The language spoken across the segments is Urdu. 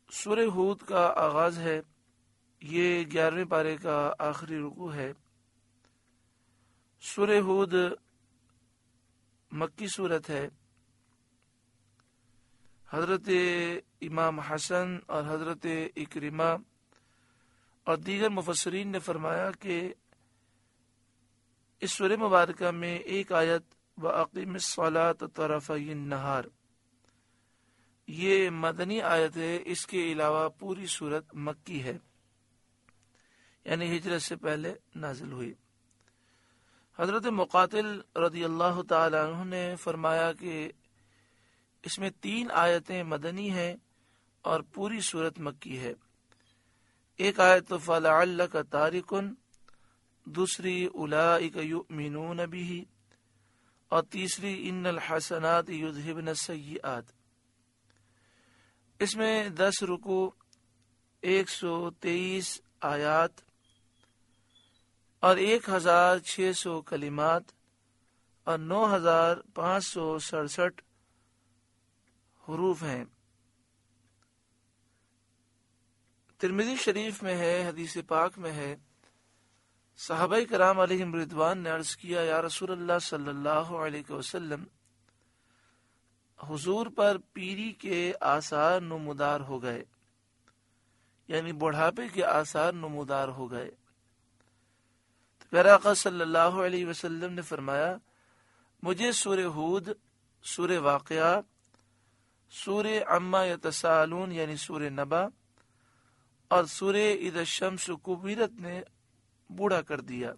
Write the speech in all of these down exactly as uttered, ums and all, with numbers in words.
سورہ ہود کا آغاز ہے، یہ گیارہویں پارے کا آخری رکوع ہے۔ سورہ ہود مکی صورت ہے۔ حضرت امام حسن اور حضرت اکرمہ اور دیگر مفسرین نے فرمایا کہ اس سورہ مبارکہ میں ایک آیت وَأَقِمِ الصَّلَاةَ طَرَفَيِ النَّهَارِ یہ مدنی آیت ہے، اس کے علاوہ پوری سورت مکی ہے، یعنی ہجرت سے پہلے نازل ہوئی۔ حضرت مقاتل رضی اللہ تعالی عنہ نے فرمایا کہ اس میں تین آیتیں مدنی ہیں اور پوری سورت مکی ہے۔ ایک آیت تو فَلَعَلَّكَ تَارِكٌ، دوسری اولئک یؤمنون بہ، اور تیسری ان الحسنات یذہبن السیئات۔ اس میں دس رکوع، ایک سو تیئیس آیات اور ایک ہزار چھ سو کلمات اور نو ہزار پانچ سو سڑسٹھ حروف ہیں۔ ترمذی شریف میں ہے، حدیث پاک میں ہے، صحابہ کرام علیہم رضوان نے عرض کیا یا رسول اللہ صلی اللہ علیہ وسلم، حضور پر پیری کے آثار نمودار ہو گئے، یعنی بڑھاپے کے آثار نمودار ہو گئے۔ تو پیارے آقا صلی اللہ علیہ وسلم نے فرمایا مجھے سورہ ہود، سورہ واقعہ، سورہ عما یتساءلون یعنی سورہ نبا اور سورہ اذا الشمس کورت نے بوڑھا کر دیا۔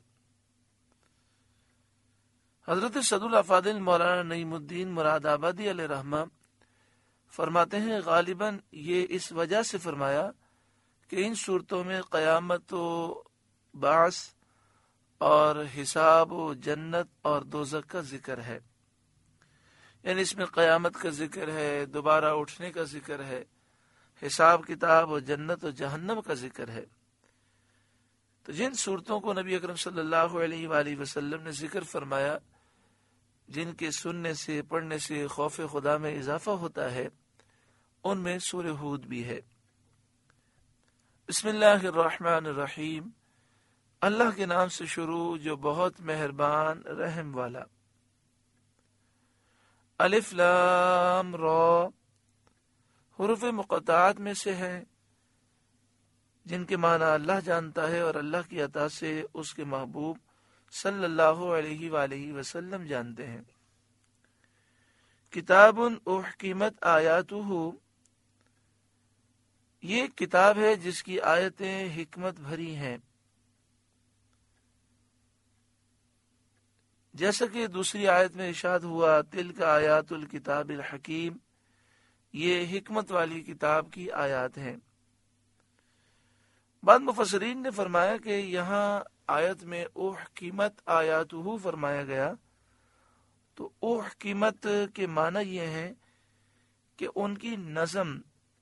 حضرت صدر الافاضل مولانا نعیم الدین مراد آبادی علیہ رحمہ فرماتے ہیں غالباً یہ اس وجہ سے فرمایا کہ ان صورتوں میں قیامت و بعث اور حساب و جنت اور دوزخ کا ذکر ہے، یعنی اس میں قیامت کا ذکر ہے، دوبارہ اٹھنے کا ذکر ہے، حساب کتاب اور جنت و جہنم کا ذکر ہے۔ تو جن صورتوں کو نبی اکرم صلی اللہ علیہ وآلہ وسلم نے ذکر فرمایا، جن کے سننے سے پڑھنے سے خوف خدا میں اضافہ ہوتا ہے، ان میں سورہ ہود بھی ہے۔ بسم اللہ الرحمن الرحیم، اللہ کے نام سے شروع جو بہت مہربان رحم والا۔ الف لام را حروف مقطعات میں سے ہیں جن کے معنی اللہ جانتا ہے اور اللہ کی عطا سے اس کے محبوب صلی اللہ علیہ وآلہ وسلم جانتے ہیں۔ کتاب احکمت آیاتہ، یہ کتاب ہے جس کی آیتیں حکمت بھری ہیں، جیسا کہ دوسری آیت میں ارشاد ہوا تلک آیات الکتاب الحکیم، یہ حکمت والی کتاب کی آیات ہیں۔ بعض مفسرین نے فرمایا کہ یہاں آیت میں احکمت آیاتہ فرمایا گیا تو احکمت کے معنی یہ ہیں کہ ان کی نظم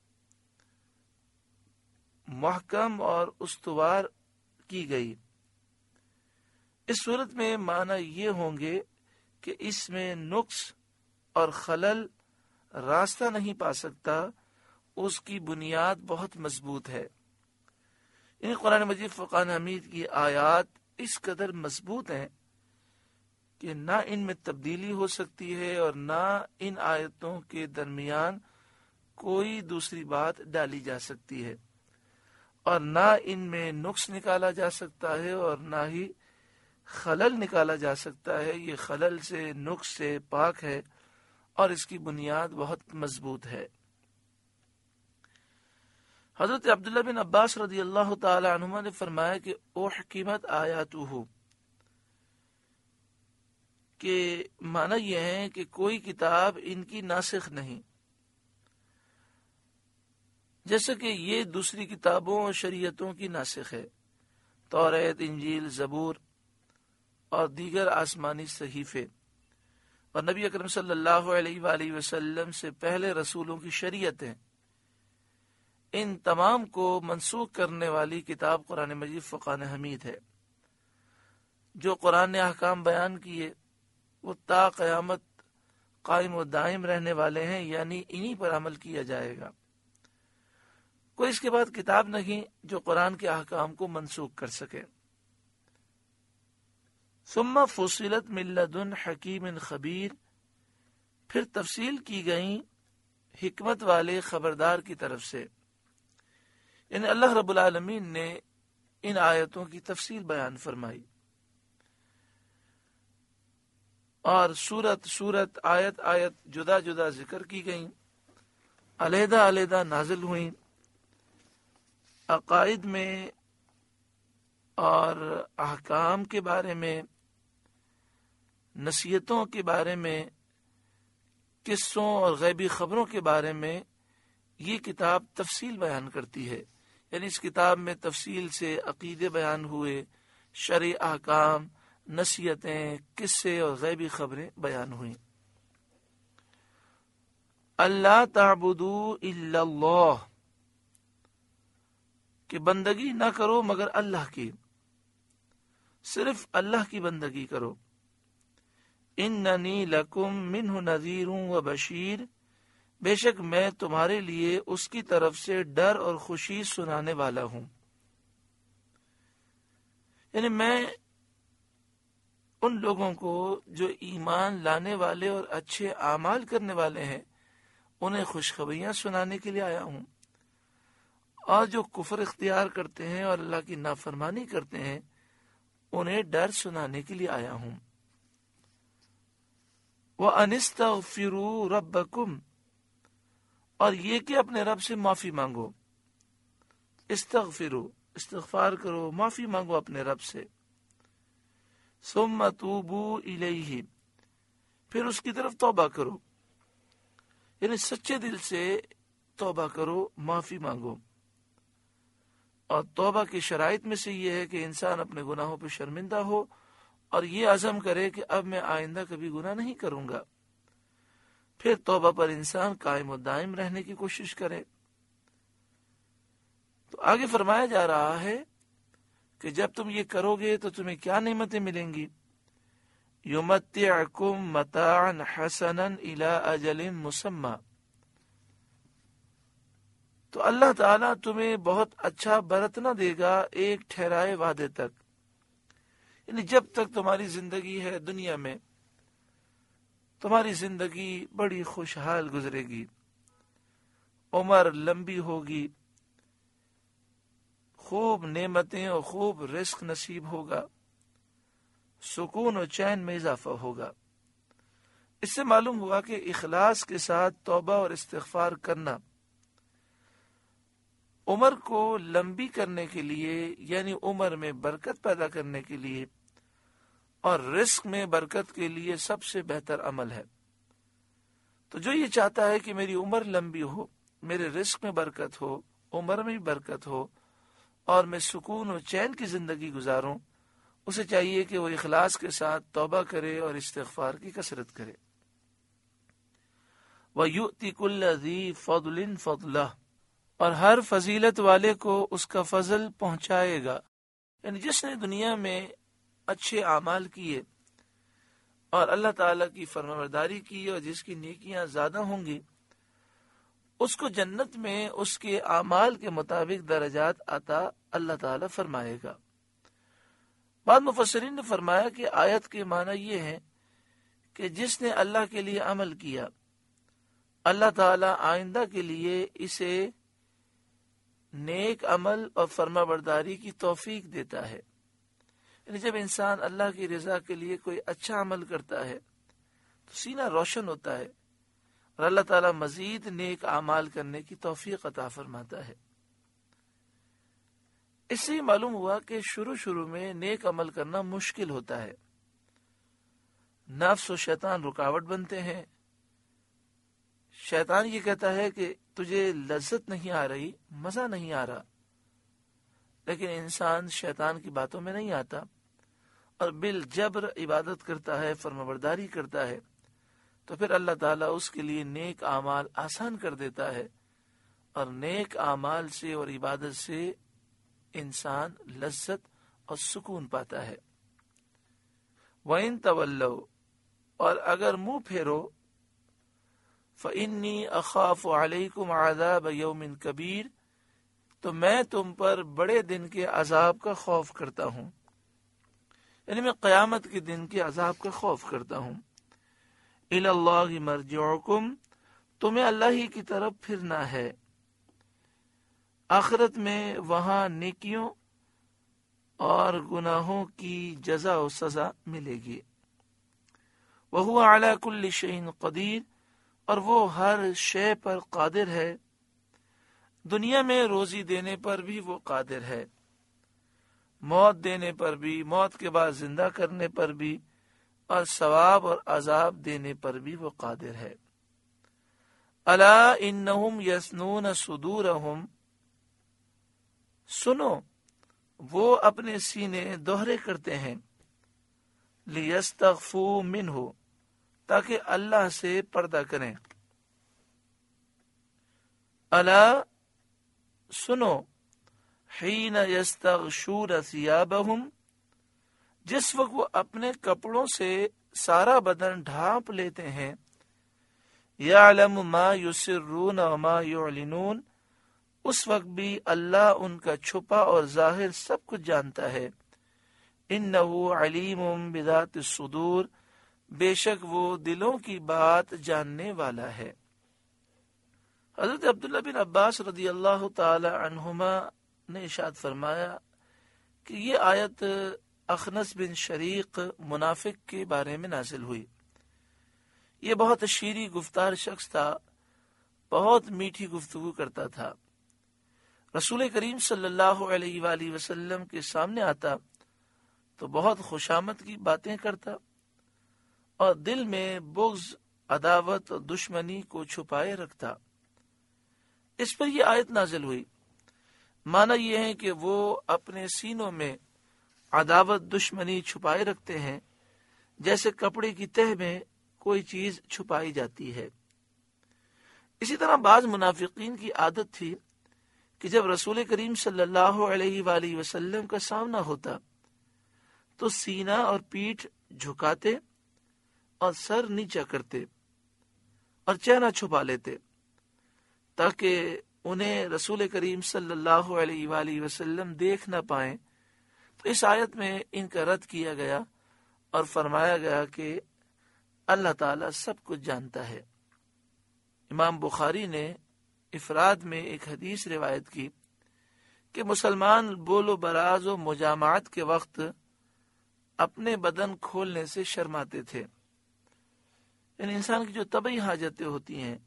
محکم اور استوار کی گئی۔ اس صورت میں معنی یہ ہوں گے کہ اس میں نقص اور خلل راستہ نہیں پا سکتا، اس کی بنیاد بہت مضبوط ہے۔ ان قرآن مجید فرقان حمید کی آیات اس قدر مضبوط ہیں کہ نہ ان میں تبدیلی ہو سکتی ہے اور نہ ان آیتوں کے درمیان کوئی دوسری بات ڈالی جا سکتی ہے، اور نہ ان میں نقص نکالا جا سکتا ہے اور نہ ہی خلل نکالا جا سکتا ہے۔ یہ خلل سے، نقص سے پاک ہے اور اس کی بنیاد بہت مضبوط ہے۔ حضرت عبداللہ بن عباس رضی اللہ تعالی عنہما نے فرمایا کہ احکمت آیاتہ کہ معنی یہ ہے کہ کوئی کتاب ان کی ناسخ نہیں، جیسا کہ یہ دوسری کتابوں اور شریعتوں کی ناسخ ہے، توریت، انجیل، زبور اور دیگر آسمانی صحیفے، اور نبی اکرم صلی اللہ علیہ وآلہ وسلم سے پہلے رسولوں کی شریعتیں، ان تمام کو منسوخ کرنے والی کتاب قرآن مجید فرقان حمید ہے۔ جو قرآن نے احکام بیان کیے وہ تا قیامت قائم و دائم رہنے والے ہیں، یعنی انہی پر عمل کیا جائے گا۔ کوئی اس کے بعد کتاب نہیں جو قرآن کے احکام کو منسوخ کر سکے۔ ثم فصلت من لدن حکیم خبیر، پھر تفصیل کی گئی حکمت والے خبردار کی طرف سے، یعنی اللہ رب العالمین نے ان آیتوں کی تفصیل بیان فرمائی، اور سورت سورت آیت آیت جدا جدا ذکر کی گئیں، علیحدہ علیحدہ نازل ہوئیں، عقائد میں اور احکام کے بارے میں، نصیحتوں کے بارے میں، قصوں اور غیبی خبروں کے بارے میں یہ کتاب تفصیل بیان کرتی ہے۔ یعنی اس کتاب میں تفصیل سے عقیدے بیان ہوئے، شرعی احکام، نصیحتیں، قصے اور غیبی خبریں بیان ہوئیں۔ اللہ تعبدوا الا اللہ، کہ بندگی نہ کرو مگر اللہ کی، صرف اللہ کی بندگی کرو۔ اننی لکم منہ نذیر و بشیر، بے شک میں تمہارے لیے اس کی طرف سے ڈر اور خوشی سنانے والا ہوں۔ یعنی میں ان لوگوں کو جو ایمان لانے والے اور اچھے اعمال کرنے والے ہیں انہیں خوشخبریاں سنانے کے لیے آیا ہوں، اور جو کفر اختیار کرتے ہیں اور اللہ کی نافرمانی کرتے ہیں انہیں ڈر سنانے کے لیے آیا ہوں۔ وَأَنِ اسْتَغْفِرُوا رَبَّكُمْ، اور یہ کہ اپنے رب سے معافی مانگو۔ استغفروا، استغفار کرو، معافی مانگو اپنے رب سے۔ ثُمَّ تُوبُوا إِلَيْهِ، پھر اس کی طرف توبہ کرو، یعنی سچے دل سے توبہ کرو، معافی مانگو۔ اور توبہ کی شرائط میں سے یہ ہے کہ انسان اپنے گناہوں پہ شرمندہ ہو اور یہ عزم کرے کہ اب میں آئندہ کبھی گناہ نہیں کروں گا۔ پھر توبہ پر انسان قائم و دائم رہنے کی کوشش کرے۔ تو آگے فرمایا جا رہا ہے کہ جب تم یہ کرو گے تو تمہیں کیا نعمتیں ملیں گی؟ یمتعکم متاعا حسنا الی اجل مسمی، تو اللہ تعالیٰ تمہیں بہت اچھا برتنا دے گا ایک ٹھہرائے وعدے تک، یعنی جب تک تمہاری زندگی ہے دنیا میں تمہاری زندگی بڑی خوشحال گزرے گی، عمر لمبی ہوگی، خوب نعمتیں اور خوب رزق نصیب ہوگا، سکون و چین میں اضافہ ہوگا۔ اس سے معلوم ہوا کہ اخلاص کے ساتھ توبہ اور استغفار کرنا عمر کو لمبی کرنے کے لیے، یعنی عمر میں برکت پیدا کرنے کے لیے اور رزق میں برکت کے لیے سب سے بہتر عمل ہے۔ تو جو یہ چاہتا ہے کہ میری عمر لمبی ہو، میرے رزق میں برکت ہو، عمر میں بھی برکت ہو اور میں سکون و چین کی زندگی گزاروں، اسے چاہیے کہ وہ اخلاص کے ساتھ توبہ کرے اور استغفار کی کثرت کرے۔ وَيُؤْتِ كُلَّ ذِي فَضْلٍ فَضْلَهُ، اور ہر فضیلت والے کو اس کا فضل پہنچائے گا، یعنی جس نے دنیا میں اچھے اعمال کیے اور اللہ تعالیٰ کی فرمانبرداری کی اور جس کی نیکیاں زیادہ ہوں گی، اس کو جنت میں اس کے اعمال کے مطابق درجات عطا اللہ تعالیٰ فرمائے گا۔ بعض مفسرین نے فرمایا کہ آیت کے معنی یہ ہے کہ جس نے اللہ کے لیے عمل کیا، اللہ تعالیٰ آئندہ کے لیے اسے نیک عمل اور فرما برداری کی توفیق دیتا ہے۔ یعنی جب انسان اللہ کی رضا کے لیے کوئی اچھا عمل کرتا ہے تو سینہ روشن ہوتا ہے اور اللہ تعالیٰ مزید نیک اعمال کرنے کی توفیق عطا فرماتا ہے۔ اس سے معلوم ہوا کہ شروع شروع میں نیک عمل کرنا مشکل ہوتا ہے، نفس و شیطان رکاوٹ بنتے ہیں۔ شیطان یہ کہتا ہے کہ تجھے لذت نہیں آ رہی، مزہ نہیں آ رہا، لیکن انسان شیطان کی باتوں میں نہیں آتا اور بالجبر عبادت کرتا ہے، فرمانبرداری کرتا ہے، تو پھر اللہ تعالیٰ اس کے لیے نیک اعمال آسان کر دیتا ہے، اور نیک اعمال سے اور عبادت سے انسان لذت اور سکون پاتا ہے۔ وَإِن تَوَلَّوْا، اور اگر منہ پھیرو، فَإِنِّي أَخَافُ عَلَيْكُمْ عَذَابَ يَوْمٍ كَبِيرٍ، تو میں تم پر بڑے دن کے عذاب کا خوف کرتا ہوں، یعنی میں قیامت کے دن کے عذاب کا خوف کرتا ہوں۔ الی اللہ مرجعکم، تمہیں اللہ ہی کی طرف پھرنا ہے، آخرت میں وہاں نیکیوں اور گناہوں کی جزا و سزا ملے گی۔ وَهُوَ عَلَى كُلِّ شَيْءٍ قَدِيرٌ، اور وہ ہر شے پر قادر ہے، دنیا میں روزی دینے پر بھی وہ قادر ہے، موت دینے پر بھی، موت کے بعد زندہ کرنے پر بھی، اور ثواب اور عذاب دینے پر بھی وہ قادر ہے۔ الا انہم یثنون صدورہم، سنو وہ اپنے سینے دوہرے کرتے ہیں، لیستخفوا منہ، تاکہ اللہ سے پردہ کریں۔ الا سنو، حین یستغشون ثیابہم، جس وقت وہ اپنے کپڑوں سے سارا بدن ڈھانپ لیتے ہیں، یعلم ما یسرون وما یعلنون، اس وقت بھی اللہ ان کا چھپا اور ظاہر سب کچھ جانتا ہے۔ انہ علیم بذات الصدور، بے شک وہ دلوں کی بات جاننے والا ہے۔ حضرت عبداللہ بن عباس رضی اللہ تعالی عنہما نے ارشاد فرمایا کہ یہ آیت اخنس بن شریق منافق کے بارے میں نازل ہوئی۔ یہ بہت شیریں گفتار شخص تھا، بہت میٹھی گفتگو کرتا تھا، رسول کریم صلی اللہ علیہ وآلہ وسلم کے سامنے آتا تو بہت خوشامد کی باتیں کرتا اور دل میں بغض، عداوت اور دشمنی کو چھپائے رکھتا۔ اس پر یہ آیت نازل ہوئی۔ معنی یہ ہے کہ وہ اپنے سینوں میں عداوت، دشمنی چھپائے رکھتے ہیں، جیسے کپڑے کی تہ میں کوئی چیز چھپائی جاتی ہے۔ اسی طرح بعض منافقین کی عادت تھی کہ جب رسول کریم صلی اللہ علیہ وآلہ وسلم کا سامنا ہوتا تو سینہ اور پیٹھ جھکاتے اور سر نیچا کرتے اور چہرہ چھپا لیتے تاکہ انہیں رسول کریم صلی اللہ علیہ وآلہ وسلم دیکھ نہ پائیں۔ تو اس آیت میں ان کا رد کیا گیا اور فرمایا گیا کہ اللہ تعالیٰ سب کچھ جانتا ہے۔ امام بخاری نے افراد میں ایک حدیث روایت کی کہ مسلمان بول و براز و مجامعات کے وقت اپنے بدن کھولنے سے شرماتے تھے، یعنی انسان کی جو طبعی حاجتیں ہوتی ہیں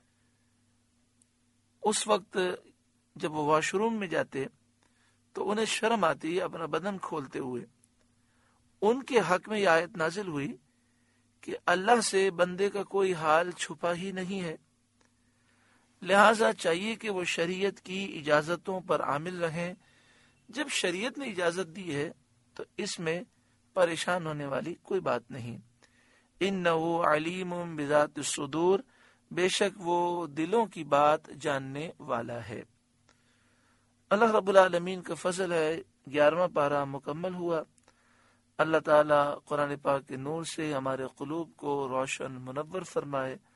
اس وقت جب وہ واش روم میں جاتے تو انہیں شرم آتی ہے اپنا بدن کھولتے ہوئے۔ ان کے حق میں یہ آیت نازل ہوئی کہ اللہ سے بندے کا کوئی حال چھپا ہی نہیں ہے، لہٰذا چاہیے کہ وہ شریعت کی اجازتوں پر عامل رہیں۔ جب شریعت نے اجازت دی ہے تو اس میں پریشان ہونے والی کوئی بات نہیں۔ انہ علیم بذات الصدور، بے شک وہ دلوں کی بات جاننے والا ہے۔ اللہ رب العالمین کا فضل ہے، گیارہواں پارہ مکمل ہوا۔ اللہ تعالیٰ قرآن پاک کے نور سے ہمارے قلوب کو روشن منور فرمائے۔